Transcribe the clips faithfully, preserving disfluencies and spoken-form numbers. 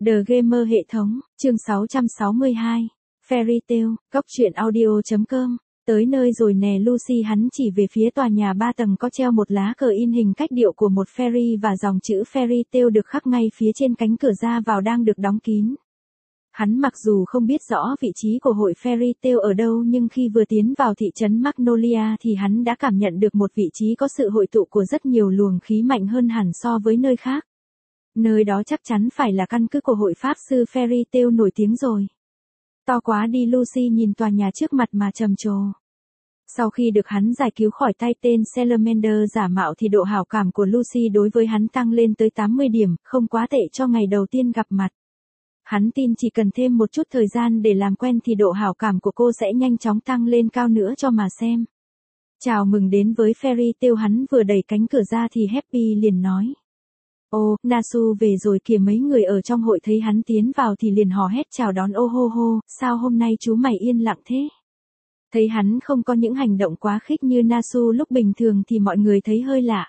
The Gamer hệ thống, chương sáu trăm sáu mươi hai. Fairy Tail, góc truyện audio.com. Tới nơi rồi nè Lucy, hắn chỉ về phía tòa nhà ba tầng có treo một lá cờ in hình cách điệu của một fairy và dòng chữ Fairy Tail được khắc ngay phía trên cánh cửa ra vào đang được đóng kín. Hắn mặc dù không biết rõ vị trí của hội Fairy Tail ở đâu, nhưng khi vừa tiến vào thị trấn Magnolia thì hắn đã cảm nhận được một vị trí có sự hội tụ của rất nhiều luồng khí mạnh hơn hẳn so với nơi khác. Nơi đó chắc chắn phải là căn cứ của hội pháp sư Fairy Tail nổi tiếng rồi. To quá đi, Lucy nhìn tòa nhà trước mặt mà trầm trồ. Sau khi được hắn giải cứu khỏi tay tên Salamander giả mạo thì độ hảo cảm của Lucy đối với hắn tăng lên tới tám mươi điểm, không quá tệ cho ngày đầu tiên gặp mặt. Hắn tin chỉ cần thêm một chút thời gian để làm quen thì độ hảo cảm của cô sẽ nhanh chóng tăng lên cao nữa cho mà xem. Chào mừng đến với Fairy Tail, hắn vừa đẩy cánh cửa ra thì Happy liền nói. Ô, Nasu về rồi kìa. Mấy người ở trong hội thấy hắn tiến vào thì liền hò hét chào đón. Ô hô hô, sao hôm nay chú mày yên lặng thế? Thấy hắn không có những hành động quá khích như Nasu lúc bình thường thì mọi người thấy hơi lạ.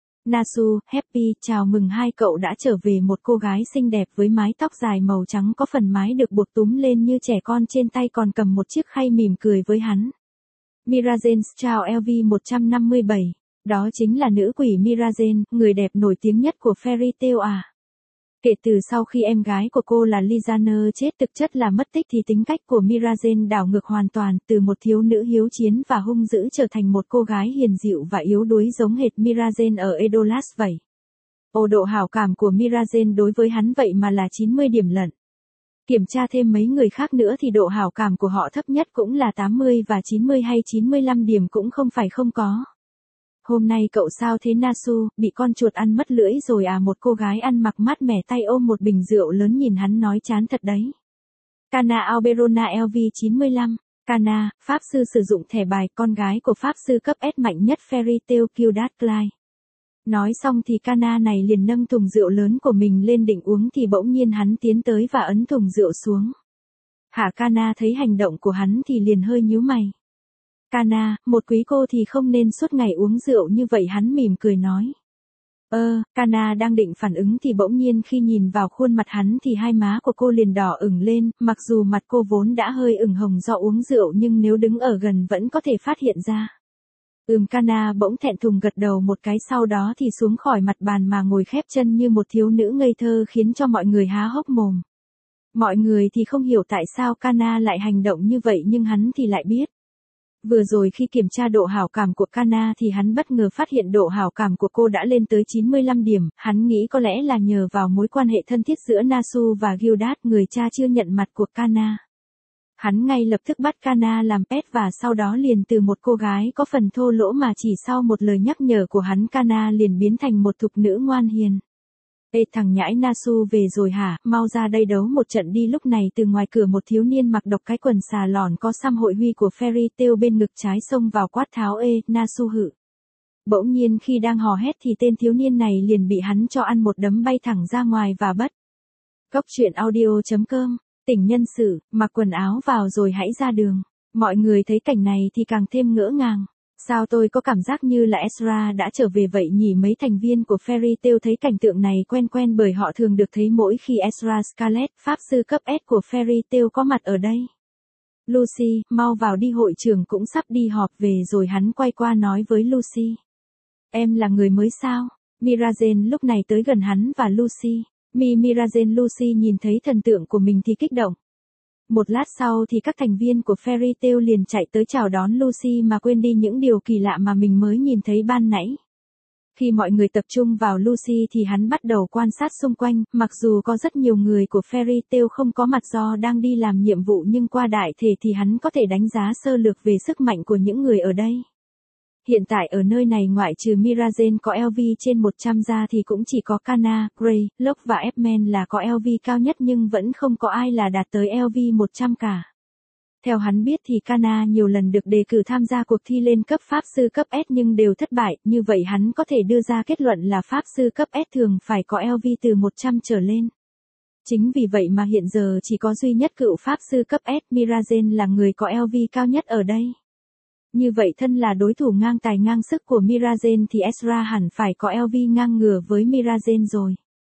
Nasu, Happy, chào mừng hai cậu đã trở về. Một cô gái xinh đẹp với mái tóc dài màu trắng có phần mái được buộc túm lên như trẻ con, trên tay còn cầm một chiếc khay mỉm cười với hắn. Mirazen chào L V một trăm năm mươi bảy. Đó chính là nữ quỷ Mirazen, người đẹp nổi tiếng nhất của Fairy Tail à. Kể từ sau khi em gái của cô là Lizaner chết, thực chất là mất tích, thì tính cách của Mirazen đảo ngược hoàn toàn, từ một thiếu nữ hiếu chiến và hung dữ trở thành một cô gái hiền dịu và yếu đuối giống hệt Mirazen ở Edolas vậy. Ồ, độ hảo cảm của Mirazen đối với hắn vậy mà là chín mươi điểm lận. Kiểm tra thêm mấy người khác nữa thì độ hảo cảm của họ thấp nhất cũng là tám mươi và chín mươi hay chín mươi lăm điểm cũng không phải không có. Hôm nay cậu sao thế Nasu, bị con chuột ăn mất lưỡi rồi à? Một cô gái ăn mặc mát mẻ tay ôm một bình rượu lớn nhìn hắn nói chán thật đấy. Kana Alberona L V chín mươi lăm. Kana, pháp sư sử dụng thẻ bài, con gái của pháp sư cấp S mạnh nhất Fairy Tail Gildat Clyde. Nói xong thì Kana này liền nâng thùng rượu lớn của mình lên định uống thì bỗng nhiên hắn tiến tới và ấn thùng rượu xuống. Hả? Kana thấy hành động của hắn thì liền hơi nhíu mày. Kana, một quý cô thì không nên suốt ngày uống rượu như vậy, hắn mỉm cười nói. Ơ, Kana đang định phản ứng thì bỗng nhiên khi nhìn vào khuôn mặt hắn thì hai má của cô liền đỏ ửng lên, mặc dù mặt cô vốn đã hơi ửng hồng do uống rượu nhưng nếu đứng ở gần vẫn có thể phát hiện ra. Ừm, Kana bỗng thẹn thùng gật đầu một cái, sau đó thì xuống khỏi mặt bàn mà ngồi khép chân như một thiếu nữ ngây thơ, khiến cho mọi người há hốc mồm. Mọi người thì không hiểu tại sao Kana lại hành động như vậy nhưng hắn thì lại biết. Vừa rồi khi kiểm tra độ hảo cảm của Kana thì hắn bất ngờ phát hiện độ hảo cảm của cô đã lên tới chín mươi lăm điểm, hắn nghĩ có lẽ là nhờ vào mối quan hệ thân thiết giữa Nasu và Gildat, người cha chưa nhận mặt của Kana. Hắn ngay lập tức bắt Kana làm pet và sau đó liền từ một cô gái có phần thô lỗ mà chỉ sau một lời nhắc nhở của hắn Kana liền biến thành một thục nữ ngoan hiền. Ê thằng nhãi, Nasu về rồi hả, mau ra đây đấu một trận đi. Lúc này từ ngoài cửa một thiếu niên mặc độc cái quần xà lòn có xăm hội huy của Fairy Tail bên ngực trái xông vào quát tháo. Ê, Nasu hự. Bỗng nhiên khi đang hò hét thì tên thiếu niên này liền bị hắn cho ăn một đấm bay thẳng ra ngoài và bất. Góc truyện audio.com. Tỉnh nhân sự, mặc quần áo vào rồi hãy ra đường. Mọi người thấy cảnh này thì càng thêm ngỡ ngàng. Sao tôi có cảm giác như là Ezra đã trở về vậy nhỉ? Mấy thành viên của Fairy Tail thấy cảnh tượng này quen quen bởi họ thường được thấy mỗi khi Ezra Scarlet, pháp sư cấp S của Fairy Tail có mặt ở đây. Lucy, mau vào đi, hội trưởng cũng sắp đi họp về rồi. Hắn quay qua nói với Lucy. Em là người mới sao? Mirazen lúc này tới gần hắn và Lucy. Mi Mirazen Lucy nhìn thấy thần tượng của mình thì kích động. Một lát sau thì các thành viên của Fairy Tail liền chạy tới chào đón Lucy mà quên đi những điều kỳ lạ mà mình mới nhìn thấy ban nãy. Khi mọi người tập trung vào Lucy thì hắn bắt đầu quan sát xung quanh, mặc dù có rất nhiều người của Fairy Tail không có mặt do đang đi làm nhiệm vụ nhưng qua đại thể thì hắn có thể đánh giá sơ lược về sức mạnh của những người ở đây. Hiện tại ở nơi này ngoại trừ Mirazen có L V trên một trăm ra thì cũng chỉ có Kana, Gray, Locke và F-Man là có L V cao nhất nhưng vẫn không có ai là đạt tới L V một trăm cả. Theo hắn biết thì Kana nhiều lần được đề cử tham gia cuộc thi lên cấp pháp sư cấp S nhưng đều thất bại, như vậy hắn có thể đưa ra kết luận là pháp sư cấp S thường phải có L V từ một trăm trở lên. Chính vì vậy mà hiện giờ chỉ có duy nhất cựu pháp sư cấp S Mirazen là người có L V cao nhất ở đây. Như vậy thân là đối thủ ngang tài ngang sức của Mirazen thì Ezra hẳn phải có L V ngang ngửa với Mirazen rồi.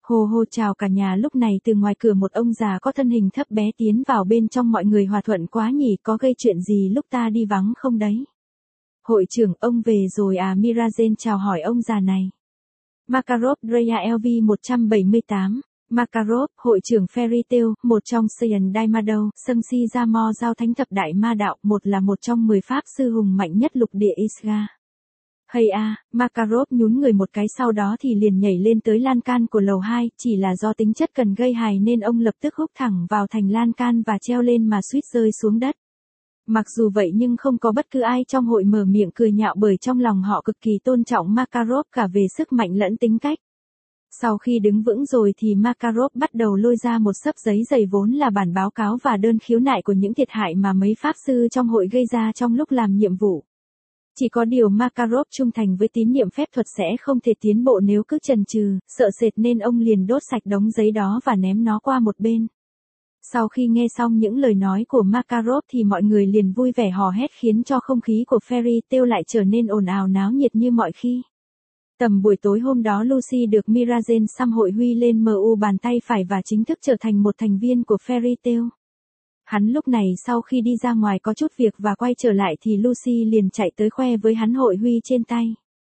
Hô hô chào cả nhà, lúc này từ ngoài cửa một ông già có thân hình thấp bé tiến vào bên trong. Mọi người hòa thuận quá nhỉ, có gây chuyện gì lúc ta đi vắng không đấy? Hội trưởng, ông về rồi à? Mirazen chào hỏi ông già này. Makarov Drea L V một trăm bảy mươi tám. Makarov, hội trưởng Fairy Tail, một trong Saiyan Daimado, Sâng Si Jamo giao thánh thập đại ma đạo, một là một trong mười pháp sư hùng mạnh nhất lục địa Isga. Hay a, Makarov nhún người một cái sau đó thì liền nhảy lên tới lan can của lầu hai, chỉ là do tính chất cần gây hài nên ông lập tức húc thẳng vào thành lan can và treo lên mà suýt rơi xuống đất. Mặc dù vậy nhưng không có bất cứ ai trong hội mở miệng cười nhạo bởi trong lòng họ cực kỳ tôn trọng Makarov cả về sức mạnh lẫn tính cách. Sau khi đứng vững rồi thì Makarov bắt đầu lôi ra một xấp giấy dày vốn là bản báo cáo và đơn khiếu nại của những thiệt hại mà mấy pháp sư trong hội gây ra trong lúc làm nhiệm vụ. Chỉ có điều Makarov trung thành với tín niệm phép thuật sẽ không thể tiến bộ nếu cứ chần chừ, sợ sệt nên ông liền đốt sạch đống giấy đó và ném nó qua một bên. Sau khi nghe xong những lời nói của Makarov thì mọi người liền vui vẻ hò hét khiến cho không khí của Fairy Tail lại trở nên ồn ào náo nhiệt như mọi khi. Tầm buổi tối hôm đó Lucy được Mirazen xăm hội huy lên em u bàn tay phải và chính thức trở thành một thành viên của Fairy Tail. Hắn lúc này sau khi đi ra ngoài có chút việc và quay trở lại thì Lucy liền chạy tới khoe với hắn hội huy trên tay.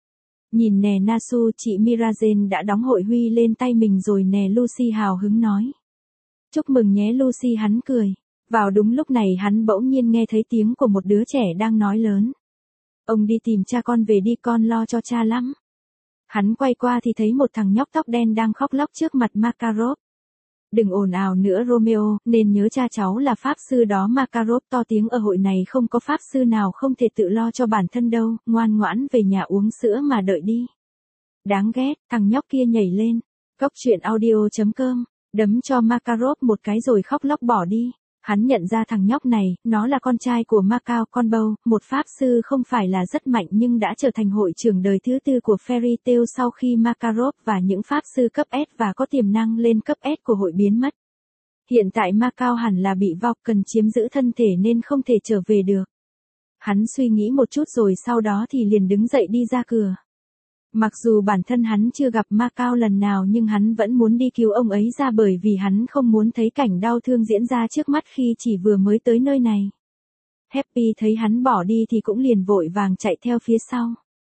Nhìn nè Nasu, chị Mirazen đã đóng hội huy lên tay mình rồi nè, Lucy hào hứng nói. Chúc mừng nhé Lucy, hắn cười. Vào đúng lúc này hắn bỗng nhiên nghe thấy tiếng của một đứa trẻ đang nói lớn. Ông đi tìm cha con về đi, con lo cho cha lắm. Hắn quay qua thì thấy một thằng nhóc tóc đen đang khóc lóc trước mặt Makarov. Đừng ồn ào nữa Romeo, nên nhớ cha cháu là pháp sư đó. Makarov to tiếng, ở hội này không có pháp sư nào không thể tự lo cho bản thân đâu, ngoan ngoãn về nhà uống sữa mà đợi đi. Đáng ghét, thằng nhóc kia nhảy lên. Góc truyện audio chấm com, đấm cho Makarov một cái rồi khóc lóc bỏ đi. Hắn nhận ra thằng nhóc này, nó là con trai của Macao Conbow, một pháp sư không phải là rất mạnh nhưng đã trở thành hội trưởng đời thứ tư của Fairy Tail sau khi Makarov và những pháp sư cấp S và có tiềm năng lên cấp S của hội biến mất. Hiện tại Macao hẳn là bị Vulcan chiếm giữ thân thể nên không thể trở về được. Hắn suy nghĩ một chút rồi sau đó thì liền đứng dậy đi ra cửa. Mặc dù bản thân hắn chưa gặp Macao lần nào nhưng hắn vẫn muốn đi cứu ông ấy ra bởi vì hắn không muốn thấy cảnh đau thương diễn ra trước mắt khi chỉ vừa mới tới nơi này. Happy thấy hắn bỏ đi thì cũng liền vội vàng chạy theo phía sau.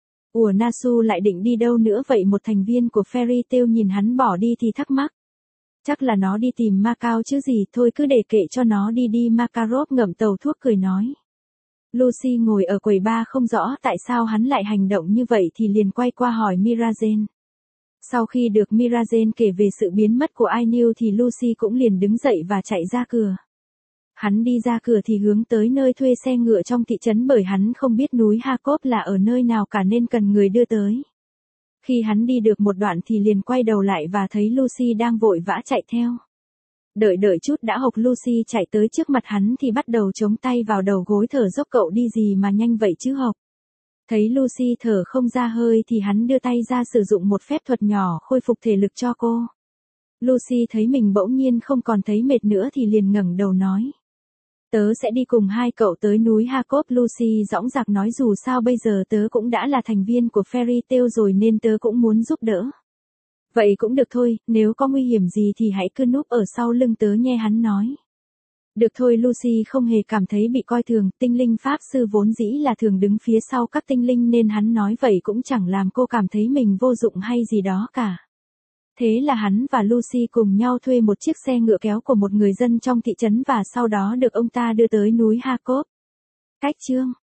Ủa Nasu lại định đi đâu nữa vậy? Một thành viên của Fairy Tail nhìn hắn bỏ đi thì thắc mắc. Chắc là nó đi tìm Macao chứ gì, thôi cứ để kệ cho nó đi đi. Makarov ngậm tàu thuốc cười nói. Lucy ngồi ở quầy bar không rõ tại sao hắn lại hành động như vậy thì liền quay qua hỏi Mirazen. Sau khi được Mirazen kể về sự biến mất của Ainul thì Lucy cũng liền đứng dậy và chạy ra cửa. Hắn đi ra cửa thì hướng tới nơi thuê xe ngựa trong thị trấn bởi hắn không biết núi Hakop là ở nơi nào cả nên cần người đưa tới. Khi hắn đi được một đoạn thì liền quay đầu lại và thấy Lucy đang vội vã chạy theo. Đợi đợi chút đã, Hộc Lucy chạy tới trước mặt hắn thì bắt đầu chống tay vào đầu gối thở dốc. Cậu đi gì mà nhanh vậy chứ Hộc? Thấy Lucy thở không ra hơi thì hắn đưa tay ra sử dụng một phép thuật nhỏ khôi phục thể lực cho cô. Lucy thấy mình bỗng nhiên không còn thấy mệt nữa thì liền ngẩng đầu nói. Tớ sẽ đi cùng hai cậu tới núi Hakop. Lucy dõng dạc nói, dù sao bây giờ tớ cũng đã là thành viên của Fairy Tail rồi nên tớ cũng muốn giúp đỡ. Vậy cũng được thôi, nếu có nguy hiểm gì thì hãy cứ núp ở sau lưng tớ nghe, hắn nói. Được thôi, Lucy không hề cảm thấy bị coi thường, tinh linh pháp sư vốn dĩ là thường đứng phía sau các tinh linh nên hắn nói vậy cũng chẳng làm cô cảm thấy mình vô dụng hay gì đó cả. Thế là hắn và Lucy cùng nhau thuê một chiếc xe ngựa kéo của một người dân trong thị trấn và sau đó được ông ta đưa tới núi Hakop. Cách chương